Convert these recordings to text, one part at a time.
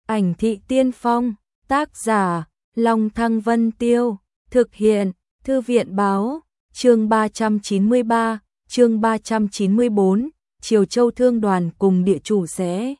Ảnh thị tiên phong, tác giả, Long Thăng Vân Tiêu, thực hiện, Thư viện báo, chương 393, chương 394, Triều Châu Thương đoàn cùng địa chủ sẽ.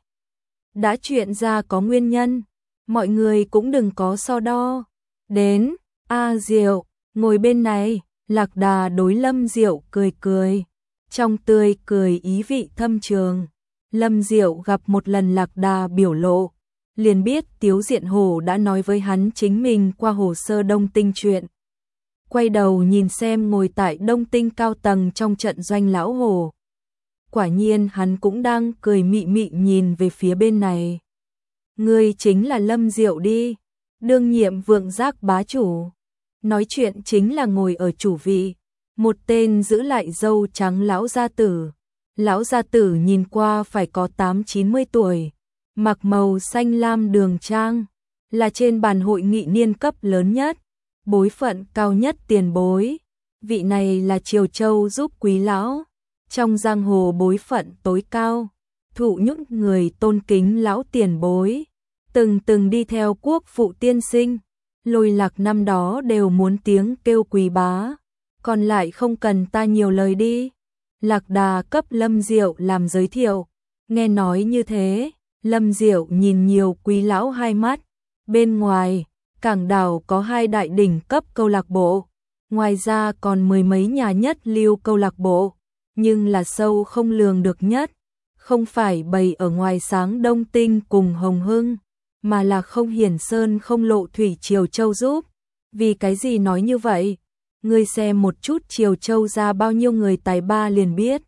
Đã chuyện ra có nguyên nhân, mọi người cũng đừng có so đo. Đến, Diệu, ngồi bên này, Lạc Đà đối Lâm Diệu cười cười. Trong tươi cười ý vị thâm trường. Lâm Diệu gặp một lần Lạc Đà biểu lộ, liền biết Tiếu Diện Hổ đã nói với hắn chính mình qua hồ sơ Đông Tinh chuyện. Quay đầu nhìn xem ngồi tại Đông Tinh cao tầng trong trận doanh lão hổ. Quả nhiên hắn cũng đang cười mị mị nhìn về phía bên này. Ngươi chính là Lâm Diệu đi, đương nhiệm Vượng Giác bá chủ. Nói chuyện chính là ngồi ở chủ vị, một tên giữ lại râu trắng lão gia tử. Lão gia tử nhìn qua phải có 8-90 tuổi, mặc màu xanh lam đường trang, là trên bàn hội nghị niên cấp lớn nhất, bối phận cao nhất tiền bối. Vị này là Triều Châu giúp quý lão, trong giang hồ bối phận tối cao, thụ những người tôn kính lão tiền bối, từng đi theo quốc phụ tiên sinh, Lôi Lạc năm đó đều muốn tiếng kêu quý bá, còn lại không cần ta nhiều lời đi. Lạc Đà cấp Lâm Diệu làm giới thiệu, nghe nói như thế, Lâm Diệu nhìn nhiều quý lão hai mắt. Bên ngoài, cảng đảo có 2 đại đỉnh cấp câu lạc bộ, ngoài ra còn 10 mấy nhà nhất lưu câu lạc bộ, nhưng là sâu không lường được nhất, không phải bày ở ngoài sáng Đông Tinh cùng Hồng Hưng, mà là không hiển sơn không lộ thủy Triều Châu giúp. Vì cái gì nói như vậy? Ngươi xem một chút Triều Châu ra bao nhiêu người tài ba liền biết.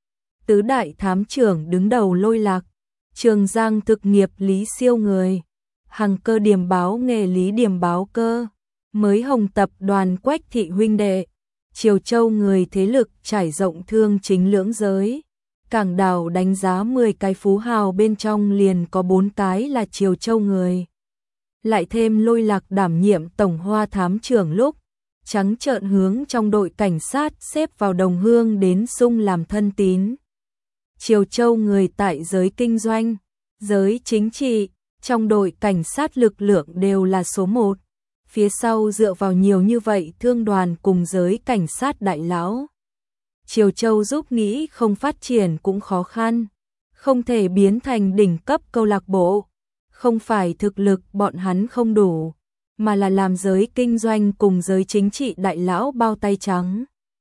Tứ đại thám trưởng đứng đầu Lôi Lạc, Trường Giang thực nghiệp Lý Siêu người, Hằng Cơ điểm báo nghề Lý điểm báo cơ, mới Hồng tập đoàn Quách thị huynh đệ. Triều Châu người thế lực trải rộng thương chính lưỡng giới. Cảng đảo đánh giá 10 cái phú hào bên trong liền có 4 cái là Triều Châu người. Lại thêm Lôi Lạc đảm nhiệm tổng hoa thám trưởng lúc, trắng trợn hướng trong đội cảnh sát xếp vào đồng hương đến sung làm thân tín. Triều Châu người tại giới kinh doanh, giới chính trị, trong đội cảnh sát lực lượng đều là số 1. Phía sau dựa vào nhiều như vậy thương đoàn cùng giới cảnh sát đại lão. Triều Châu giúp nghĩ không phát triển cũng khó khăn, không thể biến thành đỉnh cấp câu lạc bộ. Không phải thực lực bọn hắn không đủ, mà là làm giới kinh doanh cùng giới chính trị đại lão bao tay trắng.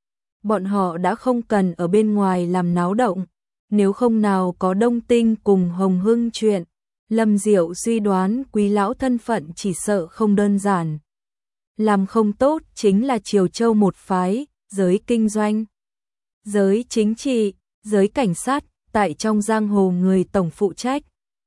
Bọn họ đã không cần ở bên ngoài làm náo động, nếu không nào có Đông Tinh cùng Hồng Hưng chuyện. Lâm Diệu suy đoán quý lão thân phận chỉ sợ không đơn giản. Làm không tốt chính là Triều Châu một phái, giới kinh doanh, giới chính trị, giới cảnh sát, tại trong giang hồ người tổng phụ trách.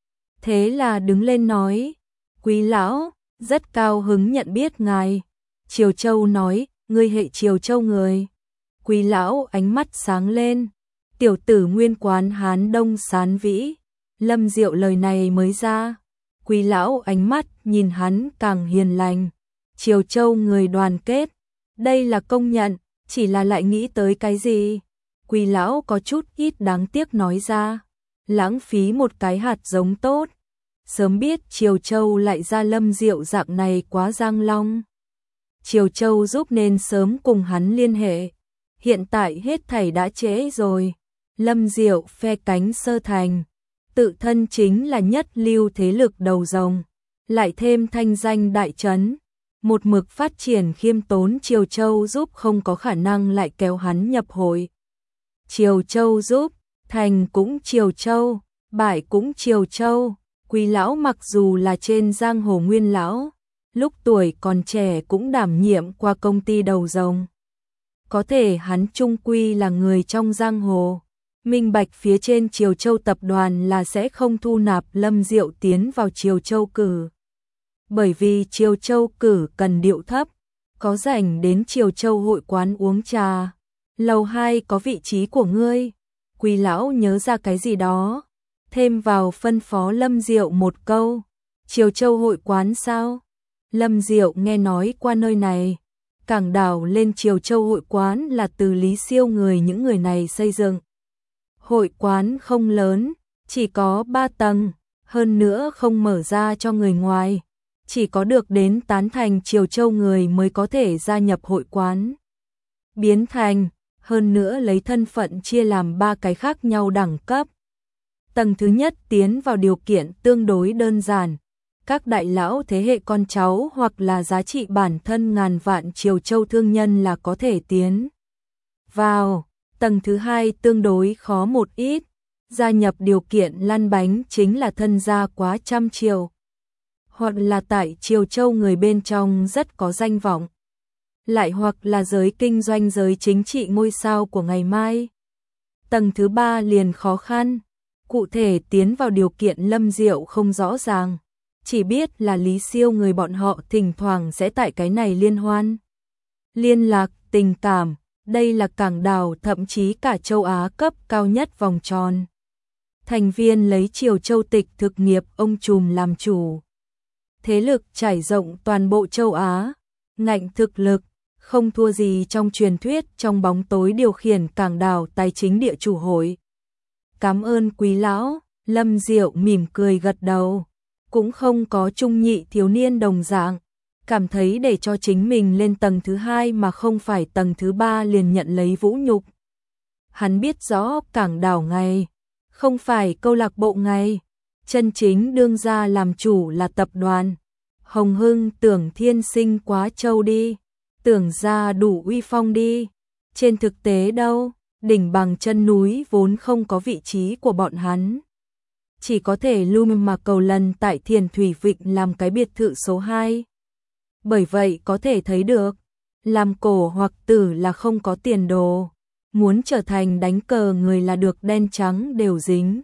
Thế là đứng lên nói, quý lão, rất cao hứng nhận biết ngài. Triều Châu nói, ngươi hệ Triều Châu người. Quý lão ánh mắt sáng lên, tiểu tử nguyên quán Hán Đông Sán Vĩ. Lâm Diệu lời này mới ra, quý lão ánh mắt nhìn hắn càng hiền lành. Triều Châu người đoàn kết, đây là công nhận, chỉ là lại nghĩ tới cái gì? Quý lão có chút ít đáng tiếc nói ra, lãng phí một cái hạt giống tốt. Sớm biết Triều Châu lại ra Lâm Diệu dạng này quá giang long. Triều Châu giúp nên sớm cùng hắn liên hệ. Hiện tại hết thảy đã trễ rồi. Lâm Diệu phe cánh sơ thành, tự thân chính là nhất lưu thế lực đầu rồng, lại thêm thanh danh đại trấn, một mực phát triển khiêm tốn. Triều Châu giúp không có khả năng lại kéo hắn nhập hội. Triều Châu giúp, thành cũng Triều Châu, bại cũng Triều Châu. Quý lão mặc dù là trên giang hồ nguyên lão, lúc tuổi còn trẻ cũng đảm nhiệm qua công ty đầu rồng. Có thể hắn chung quy là người trong giang hồ, minh bạch phía trên Triều Châu tập đoàn là sẽ không thu nạp Lâm Diệu tiến vào Triều Châu cử. Bởi vì Triều Châu cử cần điệu thấp, có rảnh đến Triều Châu hội quán uống trà. Lầu 2 có vị trí của ngươi. Quý lão nhớ ra cái gì đó, thêm vào phân phó Lâm Diệu một câu. Triều Châu hội quán sao? Lâm Diệu nghe nói qua nơi này. Cảng đảo lên Triều Châu hội quán là từ Lý Siêu người những người này xây dựng. Hội quán không lớn, chỉ có 3 tầng, hơn nữa không mở ra cho người ngoài, chỉ có được đến tán thành Triều Châu người mới có thể gia nhập hội quán. Biến thành, hơn nữa lấy thân phận chia làm 3 cái khác nhau đẳng cấp. Tầng thứ nhất tiến vào điều kiện tương đối đơn giản, các đại lão thế hệ con cháu hoặc là giá trị bản thân ngàn vạn Triều Châu thương nhân là có thể tiến vào. Tầng thứ hai tương đối khó một ít, gia nhập điều kiện lăn bánh chính là thân gia quá trăm triệu, hoặc là tại Triều Châu người bên trong rất có danh vọng, lại hoặc là giới kinh doanh giới chính trị ngôi sao của ngày mai. Tầng thứ ba liền khó khăn, cụ thể tiến vào điều kiện Lâm Diệu không rõ ràng, chỉ biết là Lý Siêu người bọn họ thỉnh thoảng sẽ tại cái này liên hoan. Liên lạc, tình cảm, đây là cảng đảo thậm chí cả châu Á cấp cao nhất vòng tròn. Thành viên lấy Triều Châu tịch thực nghiệp ông trùm làm chủ. Thế lực trải rộng toàn bộ châu Á, ngạnh thực lực, không thua gì trong truyền thuyết trong bóng tối điều khiển cảng đảo tài chính địa chủ hội. Cảm ơn quý lão, Lâm Diệu mỉm cười gật đầu, cũng không có trung nhị thiếu niên đồng dạng, cảm thấy để cho chính mình lên tầng thứ hai mà không phải tầng thứ ba liền nhận lấy vũ nhục. Hắn biết rõ cảng đảo ngày, không phải câu lạc bộ ngày, chân chính đương gia làm chủ là tập đoàn. Hồng Hưng tưởng thiên sinh quá trâu đi, tưởng ra đủ uy phong đi, trên thực tế đâu, đỉnh bằng chân núi vốn không có vị trí của bọn hắn. Chỉ có thể lưu mà cầu lần tại Thiền Thủy Vịnh làm cái biệt thự số 2. Bởi vậy có thể thấy được, làm cổ hoặc tử là không có tiền đồ, muốn trở thành đánh cờ người là được đen trắng đều dính.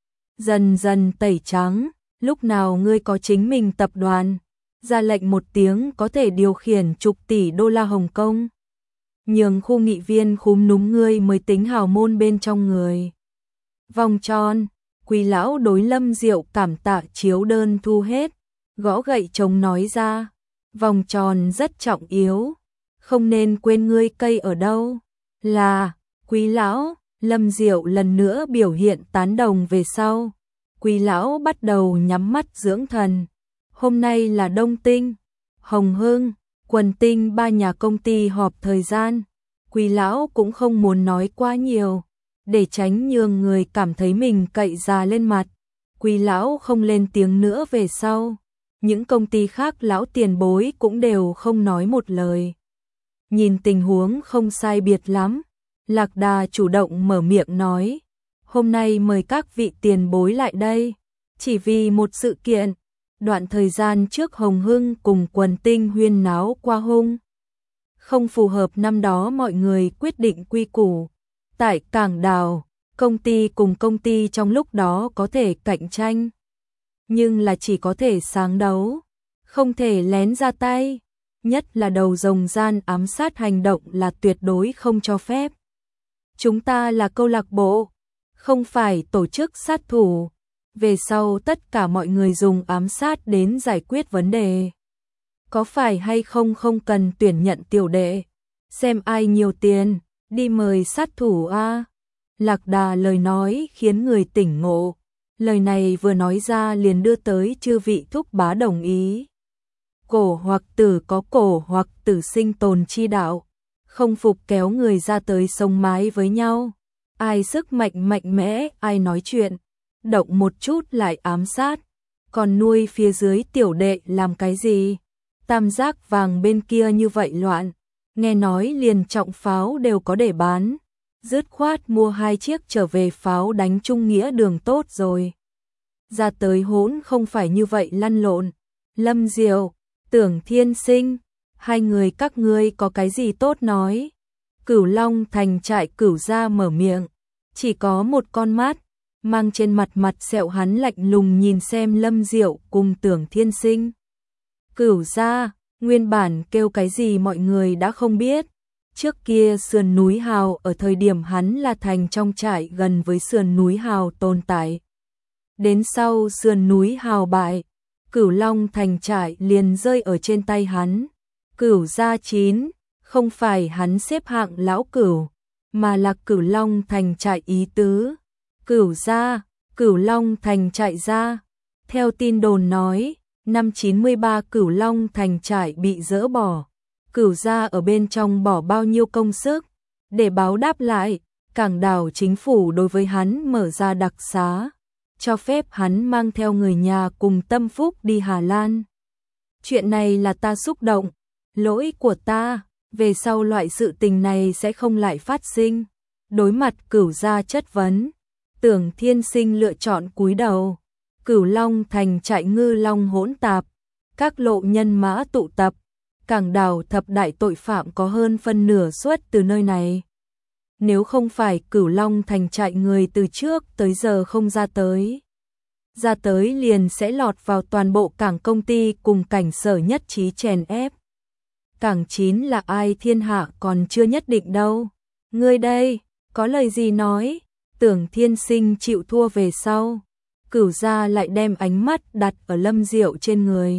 Dần dần tẩy trắng, lúc nào ngươi có chính mình tập đoàn, ra lệnh một tiếng có thể điều khiển chục tỷ đô la Hồng Kông. Nhường khu nghị viên khúm núm ngươi mới tính hào môn bên trong người. Vòng tròn, quý lão đối Lâm Diệu cảm tạ chiếu đơn thu hết, gõ gậy chồng nói ra, vòng tròn rất trọng yếu, không nên quên ngươi cây ở đâu. Là, quý lão, Lâm Diệu lần nữa biểu hiện tán đồng về sau. Quý lão bắt đầu nhắm mắt dưỡng thần. Hôm nay là Đông Tinh, Hồng Hưng, Quần Tinh 3 nhà công ty họp thời gian. Quý lão cũng không muốn nói quá nhiều, để tránh nhường người cảm thấy mình cậy già lên mặt. Quý lão không lên tiếng nữa về sau. Những công ty khác lão tiền bối cũng đều không nói một lời. Nhìn tình huống không sai biệt lắm, Lạc Đà chủ động mở miệng nói, hôm nay mời các vị tiền bối lại đây, chỉ vì một sự kiện. Đoạn thời gian trước Hồng Hưng cùng Quần Tinh huyên náo qua hung. Không phù hợp năm đó mọi người quyết định quy củ. Tại cảng đảo, công ty cùng công ty trong lúc đó có thể cạnh tranh. Nhưng là chỉ có thể sáng đấu, không thể lén ra tay. Nhất là đầu rồng gian ám sát hành động là tuyệt đối không cho phép. Chúng ta là câu lạc bộ, không phải tổ chức sát thủ. Về sau tất cả mọi người dùng ám sát đến giải quyết vấn đề. Có phải hay không không cần tuyển nhận tiểu đệ. Xem ai nhiều tiền, đi mời sát thủ a. Lạc Đà lời nói khiến người tỉnh ngộ. Lời này vừa nói ra liền đưa tới chư vị thúc bá đồng ý. Cổ hoặc tử có cổ hoặc tử sinh tồn chi đạo. Không phục kéo người ra tới sông mái với nhau. Ai sức mạnh mạnh mẽ, ai nói chuyện. Động một chút lại ám sát, còn nuôi phía dưới tiểu đệ làm cái gì? Tam giác vàng bên kia như vậy loạn, nghe nói liền trọng pháo đều có để bán, dứt khoát mua 2 chiếc trở về pháo đánh Trung Nghĩa đường tốt rồi. Ra tới hỗn không phải như vậy lăn lộn. Lâm Diệu, Tưởng Thiên Sinh, hai người các ngươi có cái gì tốt nói? Cửu Long Thành trại Cửu gia mở miệng, chỉ có một con mắt. Mang trên mặt sẹo hắn lạnh lùng nhìn xem Lâm Diệu cùng Tưởng Thiên Sinh. Cửu gia, nguyên bản kêu cái gì mọi người đã không biết. Trước kia sườn núi Hào ở thời điểm hắn là thành trong trại gần với sườn núi Hào tồn tại. Đến sau sườn núi Hào bại, Cửu Long Thành trại liền rơi ở trên tay hắn. Cửu gia 9, không phải hắn xếp hạng lão cửu, mà là Cửu Long Thành trại ý tứ. Cửu gia, Cửu Long Thành trại gia, Theo tin đồn nói, năm 93 Cửu Long thành trại bị dỡ bỏ, Cửu gia ở bên trong bỏ bao nhiêu công sức, để báo đáp lại, Cảng Đảo chính phủ đối với hắn mở ra đặc xá, cho phép hắn mang theo người nhà cùng tâm phúc đi Hà Lan. Chuyện này là ta xúc động, lỗi của ta, về sau loại sự tình này sẽ không lại phát sinh. Đối mặt Cửu gia chất vấn, Tưởng Thiên Sinh lựa chọn cúi đầu. Cửu Long thành trại ngư long hỗn tạp, các lộ nhân mã tụ tập, Cảng Đảo thập đại tội phạm có hơn phân nửa xuất từ nơi này. Nếu không phải Cửu Long thành trại người từ trước tới giờ không ra tới liền sẽ lọt vào toàn bộ cảng công ty cùng cảnh sở nhất trí chèn ép. Cảng 9 là ai thiên hạ còn chưa nhất định đâu. Ngươi đây, có lời gì nói? Tưởng Thiên Sinh chịu thua về sau. Cửu gia lại đem ánh mắt đặt ở Lâm Diệu trên người.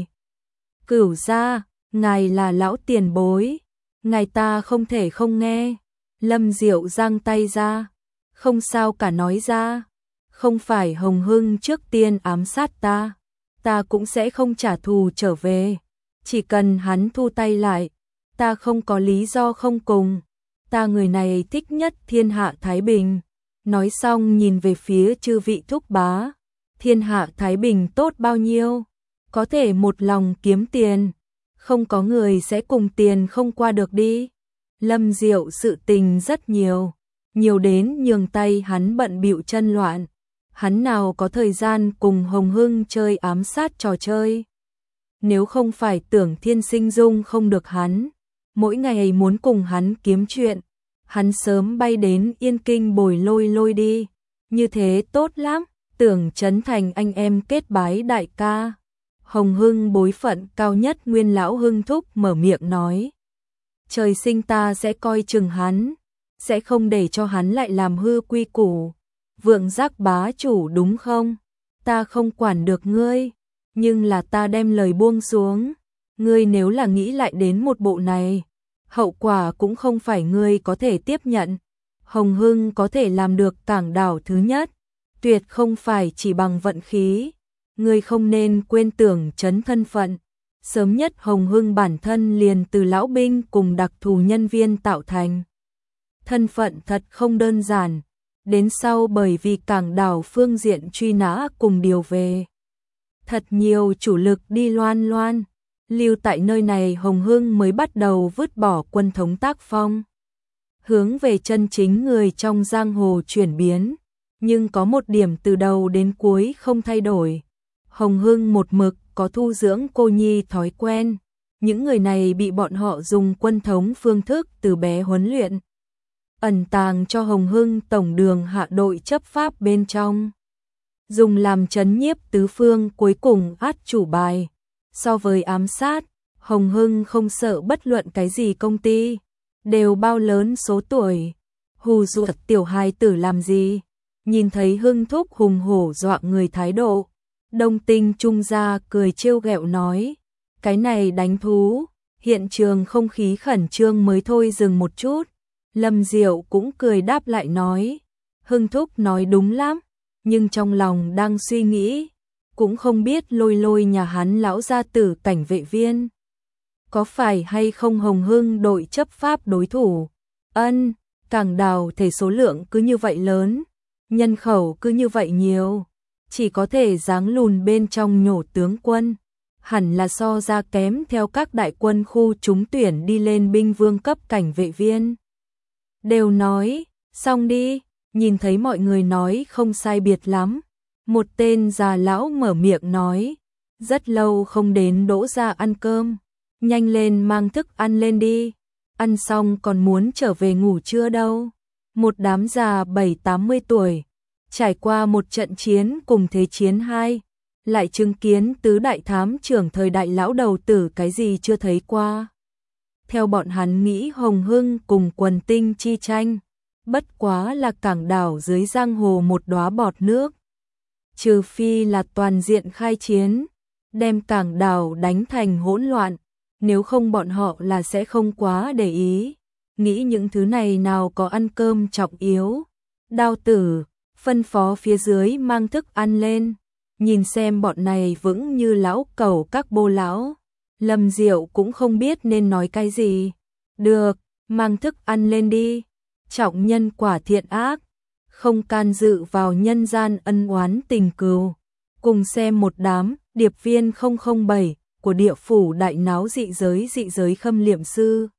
Cửu gia, ngài là lão tiền bối, ngài ta không thể không nghe. Lâm Diệu giang tay ra, không sao cả nói ra, không phải Hồng Hưng trước tiên ám sát ta cũng sẽ không trả thù trở về, chỉ cần hắn thu tay lại, ta không có lý do không cùng, ta người này thích nhất thiên hạ Thái Bình. Nói xong nhìn về phía chư vị thúc bá, thiên hạ Thái Bình tốt bao nhiêu, có thể một lòng kiếm tiền, không có người sẽ cùng tiền không qua được đi. Lâm Diệu sự tình rất nhiều đến nhường tay hắn bận bịu chân loạn, hắn nào có thời gian cùng Hồng Hưng chơi ám sát trò chơi. Nếu không phải Tưởng Thiên Sinh dung không được hắn, mỗi ngày muốn cùng hắn kiếm chuyện, hắn sớm bay đến Yên Kinh bồi lôi đi, như thế tốt lắm. Tưởng Trấn Thành anh em kết bái đại ca. Hồng Hưng bối phận cao nhất Nguyên lão Hưng thúc mở miệng nói: "Trời sinh ta sẽ coi chừng hắn, sẽ không để cho hắn lại làm hư quy củ. Vượng Giác bá chủ đúng không? Ta không quản được ngươi, nhưng là ta đem lời buông xuống, ngươi nếu là nghĩ lại đến một bộ này, hậu quả cũng không phải ngươi có thể tiếp nhận. Hồng Hưng có thể làm được Cảng Đảo thứ nhất, tuyệt không phải chỉ bằng vận khí. Ngươi không nên quên Tưởng Trấn thân phận. Sớm nhất Hồng Hưng bản thân liền từ lão binh cùng đặc thù nhân viên tạo thành. Thân phận thật không đơn giản. Đến sau bởi vì Cảng Đảo phương diện truy nã cùng điều về. Thật nhiều chủ lực đi loan, lưu tại nơi này Hồng Hưng mới bắt đầu vứt bỏ quân thống tác phong. Hướng về chân chính người trong giang hồ chuyển biến. Nhưng có một điểm từ đầu đến cuối không thay đổi. Hồng Hưng một mực có thu dưỡng cô nhi thói quen. Những người này bị bọn họ dùng quân thống phương thức từ bé huấn luyện. Ẩn tàng cho Hồng Hưng tổng đường hạ đội chấp pháp bên trong. Dùng làm trấn nhiếp tứ phương cuối cùng át chủ bài. So với ám sát, Hồng Hưng không sợ bất luận cái gì công ty. Đều bao lớn số tuổi. Hù dọa tiểu hài tử làm gì? Nhìn thấy Hưng thúc hùng hổ dọa người thái độ. Đông Tinh Trung gia cười trêu ghẹo nói, cái này đánh thú, hiện trường không khí khẩn trương mới thôi dừng một chút. Lâm Diệu cũng cười đáp lại nói, Hưng thúc nói đúng lắm, nhưng trong lòng đang suy nghĩ, cũng không biết lôi nhà hắn lão gia tử cảnh vệ viên. Có phải hay không Hồng Hưng đội chấp pháp đối thủ? Ân, Cảng Đảo thể số lượng cứ như vậy lớn, nhân khẩu cứ như vậy nhiều. Chỉ có thể giáng lùn bên trong nhổ tướng quân, hẳn là so ra kém theo các đại quân khu trúng tuyển đi lên binh vương cấp cảnh vệ viên. Đều nói, xong đi, nhìn thấy mọi người nói không sai biệt lắm. Một tên già lão mở miệng nói, rất lâu không đến Đỗ gia ăn cơm, nhanh lên mang thức ăn lên đi, ăn xong còn muốn trở về ngủ trưa đâu. Một đám già 70-80 tuổi. Trải qua một trận chiến cùng Thế chiến 2, lại chứng kiến tứ đại thám trưởng thời đại lão đầu tử cái gì chưa thấy qua. Theo bọn hắn nghĩ Hồng Hưng cùng Quần Tinh chi tranh, bất quá là Cảng Đảo dưới giang hồ một đóa bọt nước. Trừ phi là toàn diện khai chiến, đem Cảng Đảo đánh thành hỗn loạn, nếu không bọn họ là sẽ không quá để ý. Nghĩ những thứ này nào có ăn cơm trọng yếu. Đao tử phân phó phía dưới mang thức ăn lên. nhìn xem bọn này vững như lão cẩu các bô lão. Lâm Diệu cũng không biết nên nói cái gì. Được, mang thức ăn lên đi. Trọng nhân quả thiện ác, không can dự vào nhân gian ân oán tình cừu. Cùng xem một đám điệp viên 007 của địa phủ đại náo dị giới khâm liệm sư.